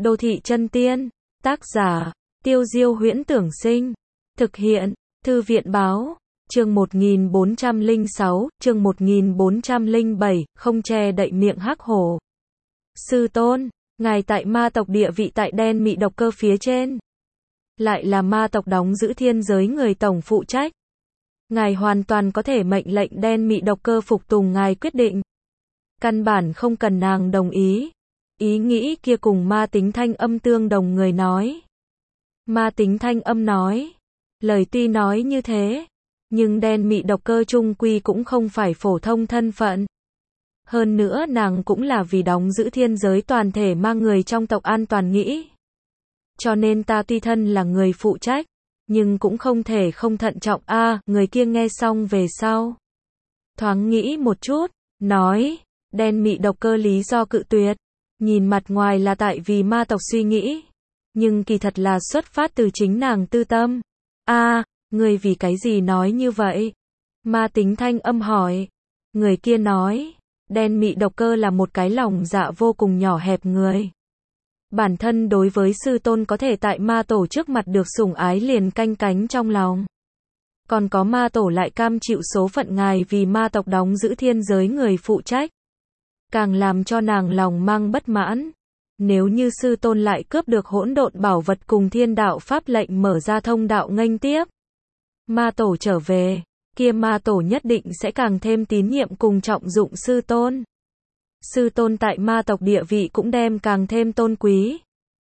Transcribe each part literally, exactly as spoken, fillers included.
Đô thị chân tiên. Tác giả, Tiêu Diêu Huyễn Tưởng Sinh. Thực hiện, Thư viện Báo. Chương một nghìn bốn trăm lẻ sáu, chương một nghìn bốn trăm lẻ bảy, không che đậy miệng hắc hổ. Sư tôn, ngài tại ma tộc địa vị tại đen mị độc cơ phía trên. Lại là ma tộc đóng giữ thiên giới người tổng phụ trách. Ngài hoàn toàn có thể mệnh lệnh đen mị độc cơ phục tùng ngài quyết định. Căn bản không cần nàng đồng ý. Ý nghĩ kia cùng ma tính thanh âm tương đồng người nói. Ma tính thanh âm nói. Lời tuy nói như thế, nhưng đen mị độc cơ chung quy cũng không phải phổ thông thân phận. Hơn nữa nàng cũng là vì đóng giữ thiên giới toàn thể ma người trong tộc an toàn nghĩ. Cho nên ta tuy thân là người phụ trách, nhưng cũng không thể không thận trọng. A, à, người kia nghe xong về sau. Thoáng nghĩ một chút, nói, đen mị độc cơ lý do cự tuyệt. Nhìn mặt ngoài là tại vì ma tộc suy nghĩ, nhưng kỳ thật là xuất phát từ chính nàng tư tâm. A, à, người vì cái gì nói như vậy? Ma tính thanh âm hỏi. Người kia nói, đen mị độc cơ là một cái lòng dạ vô cùng nhỏ hẹp người. Bản thân đối với sư tôn có thể tại ma tổ trước mặt được sủng ái liền canh cánh trong lòng. Còn có ma tổ lại cam chịu số phận ngài vì ma tộc đóng giữ thiên giới người phụ trách. Càng làm cho nàng lòng mang bất mãn. Nếu như sư tôn lại cướp được hỗn độn bảo vật cùng thiên đạo pháp lệnh mở ra thông đạo nghênh tiếp. Ma tổ trở về, kia ma tổ nhất định sẽ càng thêm tín nhiệm cùng trọng dụng sư tôn. Sư tôn tại ma tộc địa vị cũng đem càng thêm tôn quý.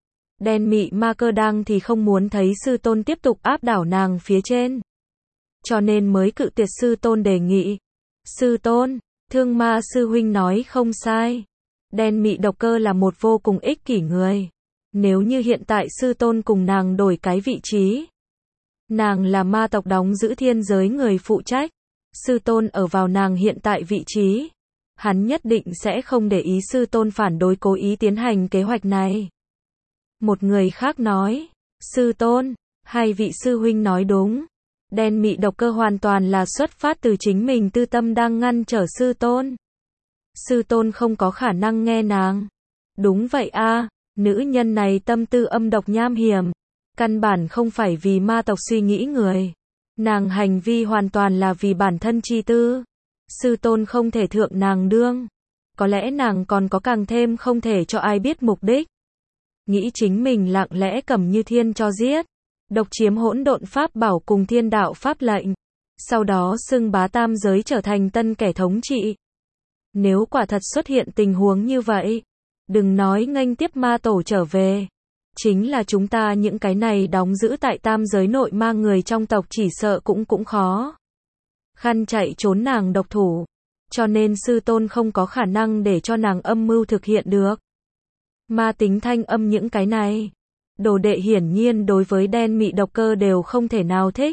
Đen mị ma cơ đang thì không muốn thấy sư tôn tiếp tục áp đảo nàng phía trên. Cho nên mới cự tuyệt sư tôn đề nghị. Sư tôn, Thương Ma sư huynh nói không sai. Đen mị độc cơ là một vô cùng ích kỷ người. Nếu như hiện tại sư tôn cùng nàng đổi cái vị trí. Nàng là ma tộc đóng giữ thiên giới người phụ trách. Sư tôn ở vào nàng hiện tại vị trí. Hắn nhất định sẽ không để ý sư tôn phản đối cố ý tiến hành kế hoạch này. Một người khác nói, sư tôn, hai vị sư huynh nói đúng. Đen mị độc cơ hoàn toàn là xuất phát từ chính mình tư tâm đang ngăn trở sư tôn. Sư tôn không có khả năng nghe nàng. Đúng vậy a, à, nữ nhân này tâm tư âm độc nham hiểm. Căn bản không phải vì ma tộc suy nghĩ người. Nàng hành vi hoàn toàn là vì bản thân chi tư. Sư tôn không thể thượng nàng đương. Có lẽ nàng còn có càng thêm không thể cho ai biết mục đích. Nghĩ chính mình lặng lẽ cầm như thiên cho giết. Độc chiếm hỗn độn pháp bảo cùng thiên đạo pháp lệnh. Sau đó xưng bá tam giới trở thành tân kẻ thống trị. Nếu quả thật xuất hiện tình huống như vậy, đừng nói nghênh tiếp ma tổ trở về. Chính là chúng ta những cái này đóng giữ tại tam giới nội ma người trong tộc chỉ sợ cũng cũng khó. Khăn chạy trốn nàng độc thủ. Cho nên sư tôn không có khả năng để cho nàng âm mưu thực hiện được. Ma tính thanh âm những cái này. Đồ đệ hiển nhiên đối với đen mị độc cơ đều không thể nào thích.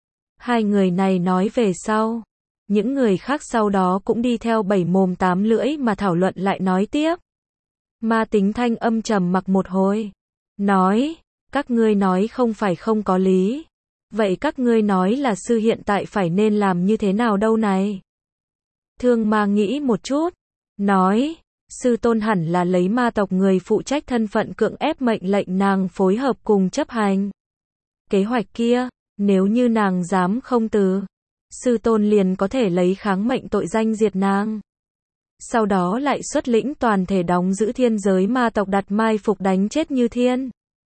Hai người này nói về sau. Những người khác sau đó cũng đi theo bảy mồm tám lưỡi mà thảo luận lại nói tiếp. Ma tính thanh âm trầm mặc một hồi. Nói, các ngươi nói không phải không có lý. Vậy các ngươi nói là sư hiện tại phải nên làm như thế nào đâu này? Thương Ma nghĩ một chút. Nói, sư tôn hẳn là lấy ma tộc người phụ trách thân phận cưỡng ép mệnh lệnh nàng phối hợp cùng chấp hành. Kế hoạch kia, nếu như nàng dám không từ, sư tôn liền có thể lấy kháng mệnh tội danh diệt nàng. Sau đó lại xuất lĩnh toàn thể đóng giữ thiên giới ma tộc đặt mai phục đánh chết như thiên.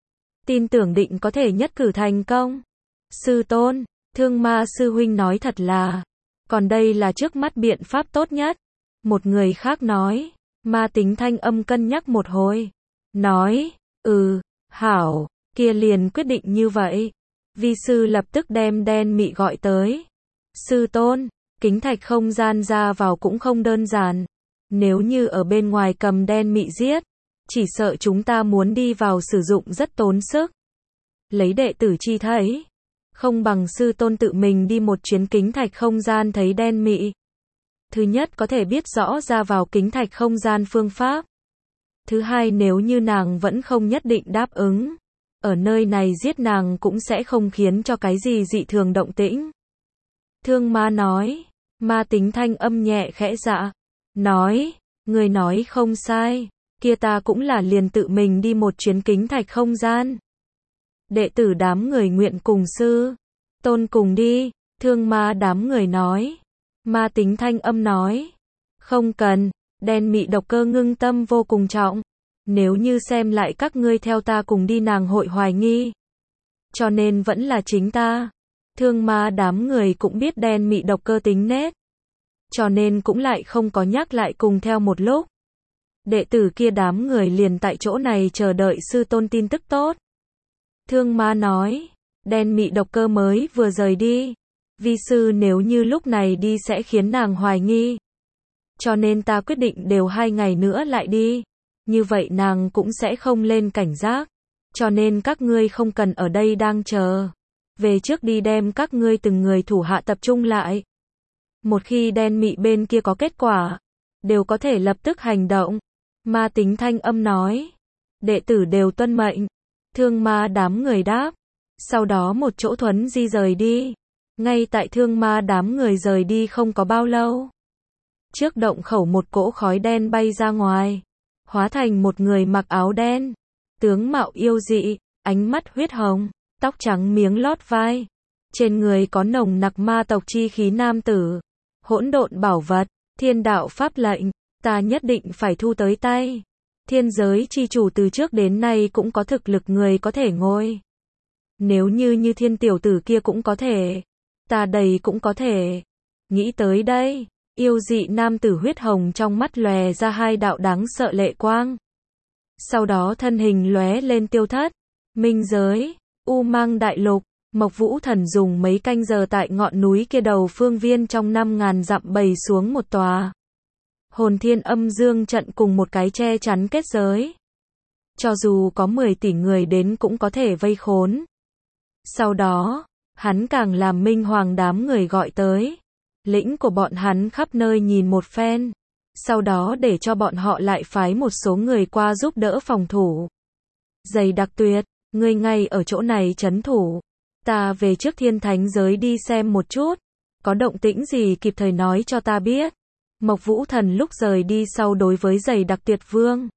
Tin tưởng định có thể nhất cử thành công. Sư tôn, Thương Ma sư huynh nói thật là. Còn đây là trước mắt biện pháp tốt nhất. Một người khác nói. Ma tính thanh âm cân nhắc một hồi. Nói, ừ, hảo, kia liền quyết định như vậy. Vi sư lập tức đem đen mị gọi tới. Sư tôn, kính thạch không gian ra vào cũng không đơn giản. Nếu như ở bên ngoài cầm đen mị giết, chỉ sợ chúng ta muốn đi vào sử dụng rất tốn sức. Lấy đệ tử chi thấy, không bằng sư tôn tự mình đi một chuyến kính thạch không gian thấy đen mị. Thứ nhất có thể biết rõ ra vào kính thạch không gian phương pháp. Thứ hai nếu như nàng vẫn không nhất định đáp ứng. Ở nơi này giết nàng cũng sẽ không khiến cho cái gì dị thường động tĩnh. Thương Ma nói. Ma tính thanh âm nhẹ khẽ dạ. Nói, người nói không sai. kia ta cũng là liền tự mình đi một chuyến kính thạch không gian. Đệ tử đám người nguyện cùng sư tôn cùng đi, Thương Ma đám người nói. Ma Tính thanh âm nói, không cần. Đen mị độc cơ ngưng tâm vô cùng trọng, nếu như xem lại các ngươi theo ta cùng đi nàng hội hoài nghi, cho nên vẫn là chính ta. Thương Ma đám người cũng biết đen mị độc cơ tính nết, cho nên cũng lại không có nhắc lại cùng theo một lúc. Đệ tử kia đám người liền tại chỗ này chờ đợi sư tôn tin tức tốt. Thương Ma nói, đen mị độc cơ mới vừa rời đi, vi sư nếu như lúc này đi sẽ khiến nàng hoài nghi, cho nên ta quyết định đều hai ngày nữa lại đi, như vậy nàng cũng sẽ không lên cảnh giác, cho nên các ngươi không cần ở đây đang chờ, về trước đi đem các ngươi từng người thủ hạ tập trung lại. Một khi đen mị bên kia có kết quả, đều có thể lập tức hành động. Ma Tính thanh âm nói, đệ tử đều tuân mệnh. Thương Ma đám người đáp, sau đó một chỗ thuấn di rời đi. Ngay tại Thương Ma đám người rời đi không có bao lâu, trước động khẩu một cỗ khói đen bay ra ngoài, hóa thành một người mặc áo đen, tướng mạo yêu dị, ánh mắt huyết hồng, tóc trắng miếng lót vai, trên người có nồng nặc ma tộc chi khí nam tử. Hỗn độn bảo vật, thiên đạo pháp lệnh, ta nhất định phải thu tới tay. Thiên giới chi chủ từ trước đến nay cũng có thực lực người có thể ngồi. Nếu như như thiên tiểu tử kia cũng có thể, ta đầy cũng có thể. Nghĩ tới đây, yêu dị nam tử huyết hồng trong mắt lòe ra hai đạo đáng sợ lệ quang. Sau đó thân hình lóe lên tiêu thất. Minh giới, U Mang đại lục, Mộc Vũ Thần dùng mấy canh giờ tại ngọn núi kia đầu phương viên trong năm ngàn dặm bày xuống một tòa Hồn Thiên Âm Dương trận cùng một cái che chắn kết giới. Cho dù có mười tỷ người đến cũng có thể vây khốn. Sau đó, hắn càng làm Minh Hoàng đám người gọi tới. Lĩnh của bọn hắn khắp nơi nhìn một phen. Sau đó để cho bọn họ lại phái một số người qua giúp đỡ phòng thủ. Dày đặc tuyệt, ngươi ngay ở chỗ này trấn thủ. Ta về trước thiên thánh giới đi xem một chút. Có động tĩnh gì kịp thời nói cho ta biết. Mộc Vũ Thần lúc rời đi sau đối với Dày đặc tuyệt vương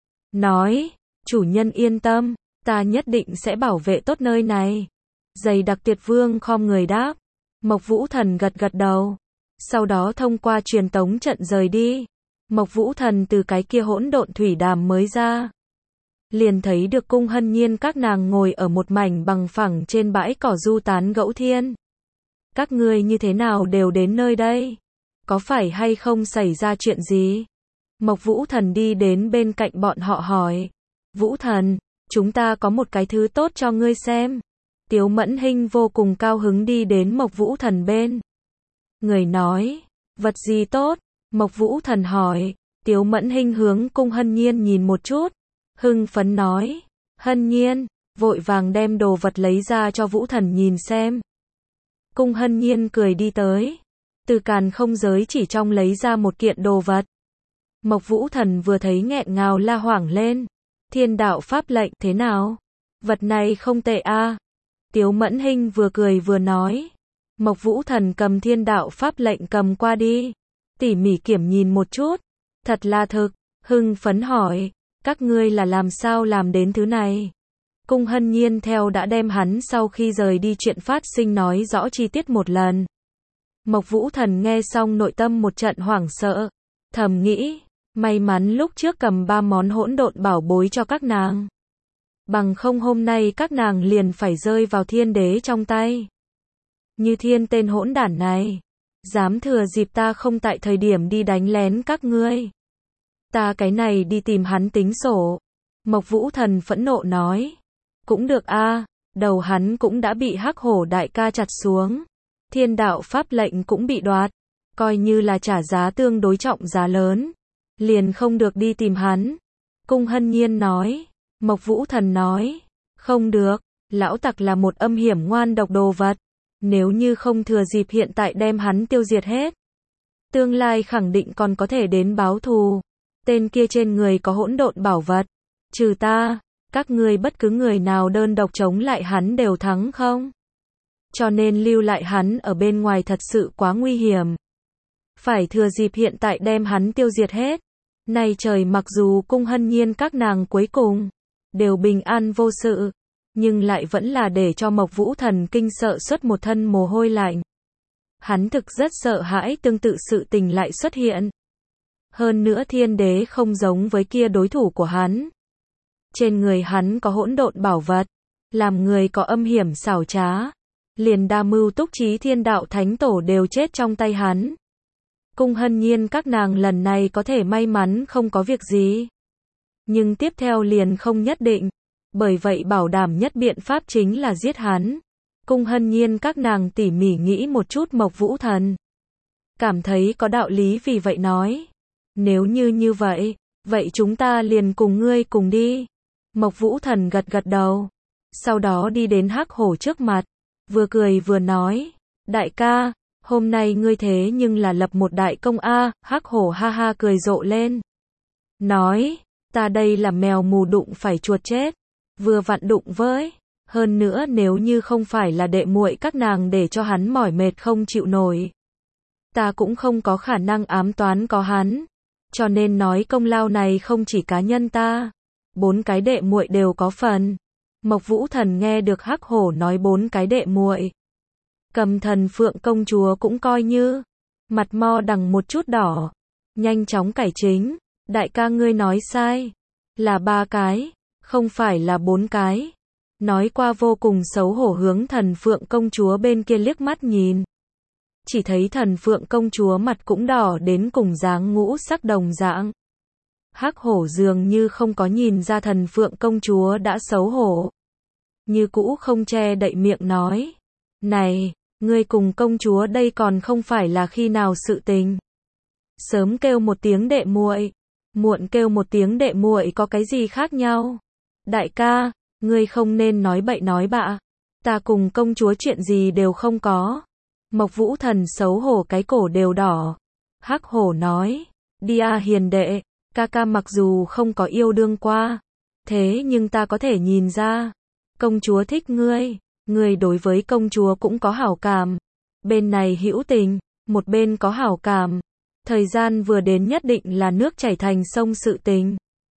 nói, chủ nhân yên tâm, ta nhất định sẽ bảo vệ tốt nơi này. Dày đặc tuyệt vương khom người đáp. Mộc Vũ Thần gật gật đầu. Sau đó thông qua truyền tống trận rời đi. Mộc Vũ Thần từ cái kia hỗn độn thủy đàm mới ra, liền thấy được Cung Hân Nhiên các nàng ngồi ở một mảnh bằng phẳng trên bãi cỏ du tán gẫu thiên. Các ngươi như thế nào đều đến nơi đây? Có phải hay không xảy ra chuyện gì? Mộc Vũ Thần đi đến bên cạnh bọn họ hỏi. Vũ Thần, chúng ta có một cái thứ tốt cho ngươi xem. Tiếu Mẫn Hinh vô cùng cao hứng đi đến Mộc Vũ Thần bên. Người nói, vật gì tốt? Mộc Vũ Thần hỏi. Tiếu Mẫn Hinh hướng Cung Hân Nhiên nhìn một chút. Hưng phấn nói, Hân Nhiên, vội vàng đem đồ vật lấy ra cho Vũ Thần nhìn xem. Cung Hân Nhiên cười đi tới, từ càn không giới chỉ trong lấy ra một kiện đồ vật. Mộc Vũ Thần vừa thấy nghẹn ngào la hoảng lên, thiên đạo pháp lệnh thế nào? Vật này không tệ a. À. Tiếu Mẫn Hinh vừa cười vừa nói. Mộc Vũ Thần cầm thiên đạo pháp lệnh cầm qua đi, tỉ mỉ kiểm nhìn một chút, thật là thực. Hưng phấn hỏi, các ngươi là làm sao làm đến thứ này? Cung Hân Nhiên theo đã đem hắn sau khi rời đi chuyện phát sinh nói rõ chi tiết một lần. Mộc Vũ Thần nghe xong nội tâm một trận hoảng sợ, thầm nghĩ, may mắn lúc trước cầm ba món hỗn độn bảo bối cho các nàng. Bằng không hôm nay các nàng liền phải rơi vào thiên đế trong tay. Như thiên tên hỗn đản này, dám thừa dịp ta không tại thời điểm đi đánh lén các ngươi. Ta cái này đi tìm hắn tính sổ. Mộc Vũ Thần phẫn nộ nói. Cũng được a, à, đầu hắn cũng đã bị Hắc Hổ đại ca chặt xuống. Thiên đạo pháp lệnh cũng bị đoạt. Coi như là trả giá tương đối trọng giá lớn. Liền không được đi tìm hắn. Cung Hân Nhiên nói. Mộc Vũ Thần nói. Không được, lão tặc là một âm hiểm ngoan độc đồ vật. Nếu như không thừa dịp hiện tại đem hắn tiêu diệt hết, tương lai khẳng định còn có thể đến báo thù. Tên kia trên người có hỗn độn bảo vật. Trừ ta, các ngươi bất cứ người nào đơn độc chống lại hắn đều thắng không? Cho nên lưu lại hắn ở bên ngoài thật sự quá nguy hiểm. Phải thừa dịp hiện tại đem hắn tiêu diệt hết. Nay trời mặc dù cung hân nhiên các nàng cuối cùng đều bình an vô sự, nhưng lại vẫn là để cho Mộc Vũ Thần kinh sợ xuất một thân mồ hôi lạnh. Hắn thực rất sợ hãi tương tự sự tình lại xuất hiện. Hơn nữa thiên đế không giống với kia đối thủ của hắn. Trên người hắn có hỗn độn bảo vật, làm người có âm hiểm xảo trá. Liền đa mưu túc trí thiên đạo thánh tổ đều chết trong tay hắn. Cung hân nhiên các nàng lần này có thể may mắn không có việc gì. Nhưng tiếp theo liền không nhất định. Bởi vậy bảo đảm nhất biện pháp chính là giết hắn. Cung hân nhiên các nàng tỉ mỉ nghĩ một chút Mộc Vũ Thần. Cảm thấy có đạo lý vì vậy nói. Nếu như như vậy, vậy chúng ta liền cùng ngươi cùng đi. Mộc Vũ Thần gật gật đầu. Sau đó đi đến Hắc Hổ trước mặt. Vừa cười vừa nói. Đại ca, hôm nay ngươi thế nhưng là lập một đại công a. Hắc Hổ ha ha cười rộ lên. Nói, ta đây là mèo mù đụng phải chuột chết. Vừa vặn đụng với. Hơn nữa nếu như không phải là đệ muội các nàng để cho hắn mỏi mệt không chịu nổi. Ta cũng không có khả năng ám toán có hắn. Cho nên nói công lao này không chỉ cá nhân ta. Bốn cái đệ muội đều có phần. Mộc Vũ Thần nghe được Hắc Hổ nói bốn cái đệ muội. Cầm Thần Phượng công chúa cũng coi như. Mặt mo đằng một chút đỏ. Nhanh chóng cải chính. Đại ca ngươi nói sai. Là ba cái. Không phải là bốn cái. Nói qua vô cùng xấu hổ hướng Thần Phượng công chúa bên kia liếc mắt nhìn. Chỉ thấy Thần Phượng công chúa mặt cũng đỏ đến cùng dáng ngũ sắc đồng dạng. Hắc Hổ dường như không có nhìn ra Thần Phượng công chúa đã xấu hổ. Như cũ không che đậy miệng nói. Này, ngươi cùng công chúa đây còn không phải là khi nào sự tình. Sớm kêu một tiếng đệ muội, muộn kêu một tiếng đệ muội có cái gì khác nhau. Đại ca, ngươi không nên nói bậy nói bạ. Ta cùng công chúa chuyện gì đều không có. Mộc Vũ Thần xấu hổ cái cổ đều đỏ. Hắc Hổ nói. Đi a hiền đệ, ca ca mặc dù không có yêu đương qua. Thế nhưng ta có thể nhìn ra. Công chúa thích ngươi. Ngươi đối với công chúa cũng có hảo cảm. Bên này hữu tình, một bên có hảo cảm. Thời gian vừa đến nhất định là nước chảy thành sông sự tình.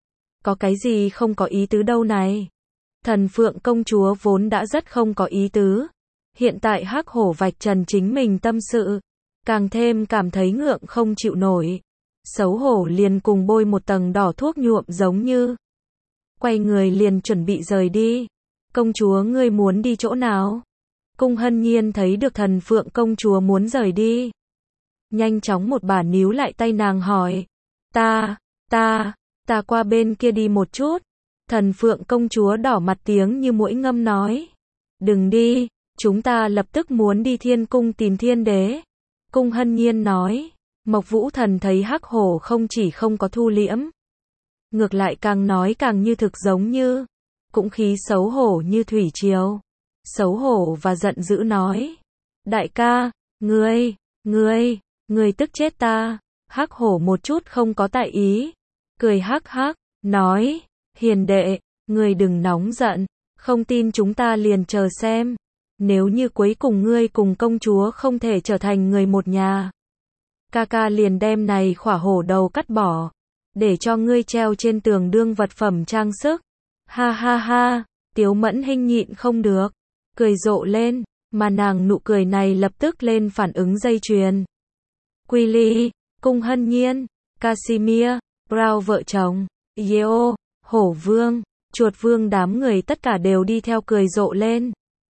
Có cái gì không có ý tứ đâu này. Thần Phượng công chúa vốn đã rất không có ý tứ. Hiện tại Hắc Hổ vạch trần chính mình tâm sự. Càng thêm cảm thấy ngượng không chịu nổi. Xấu hổ liền cùng bôi một tầng đỏ thuốc nhuộm giống như. Quay người liền chuẩn bị rời đi. Công chúa ngươi muốn đi chỗ nào? Cung hân nhiên thấy được Thần Phượng công chúa muốn rời đi. Nhanh chóng một bà níu lại tay nàng hỏi. Ta, ta, ta qua bên kia đi một chút. Thần Phượng công chúa đỏ mặt tiếng như muỗi ngâm nói. Đừng đi, chúng ta lập tức muốn đi thiên cung tìm thiên đế. Cung hân nhiên nói. Mộc Vũ Thần thấy Hắc Hổ không chỉ không có thu liễm. Ngược lại càng nói càng như thực giống như. Cũng khí xấu hổ như thủy triều. Xấu hổ và giận dữ nói. Đại ca, ngươi, ngươi, ngươi tức chết ta. Hắc Hổ một chút không có tại ý. Cười hắc hắc, nói. Hiền đệ, ngươi đừng nóng giận. Không tin chúng ta liền chờ xem. Nếu như cuối cùng ngươi cùng công chúa không thể trở thành người một nhà. Ca ca liền đem này khỏa hổ đầu cắt bỏ. Để cho ngươi treo trên tường đương vật phẩm trang sức. Ha ha ha, Tiếu Mẫn Hinh nhịn không được. Cười rộ lên, mà nàng nụ cười này lập tức lên phản ứng dây chuyền. Quy Ly, Cung Hân Nhiên, Casimir, Brown vợ chồng, Yeo, Hổ Vương, Chuột Vương đám người tất cả đều đi theo cười rộ lên.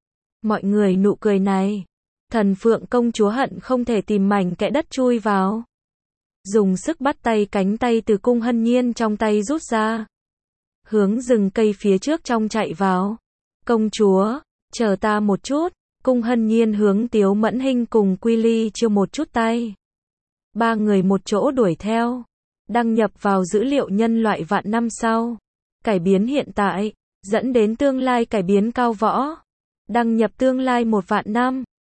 Mọi người nụ cười này. Thần Phượng công chúa hận không thể tìm mảnh kẽ đất chui vào. Dùng sức bắt tay cánh tay từ Cung Hân Nhiên trong tay rút ra. Hướng rừng cây phía trước trong chạy vào. Công chúa, chờ ta một chút. Cung Hân Nhiên hướng Tiếu Mẫn Hinh cùng Quy Ly chiêu một chút tay. Ba người một chỗ đuổi theo. Đăng nhập vào dữ liệu nhân loại vạn năm sau. Cải biến hiện tại, dẫn đến tương lai cải biến cao võ. Đăng nhập tương lai một vạn năm.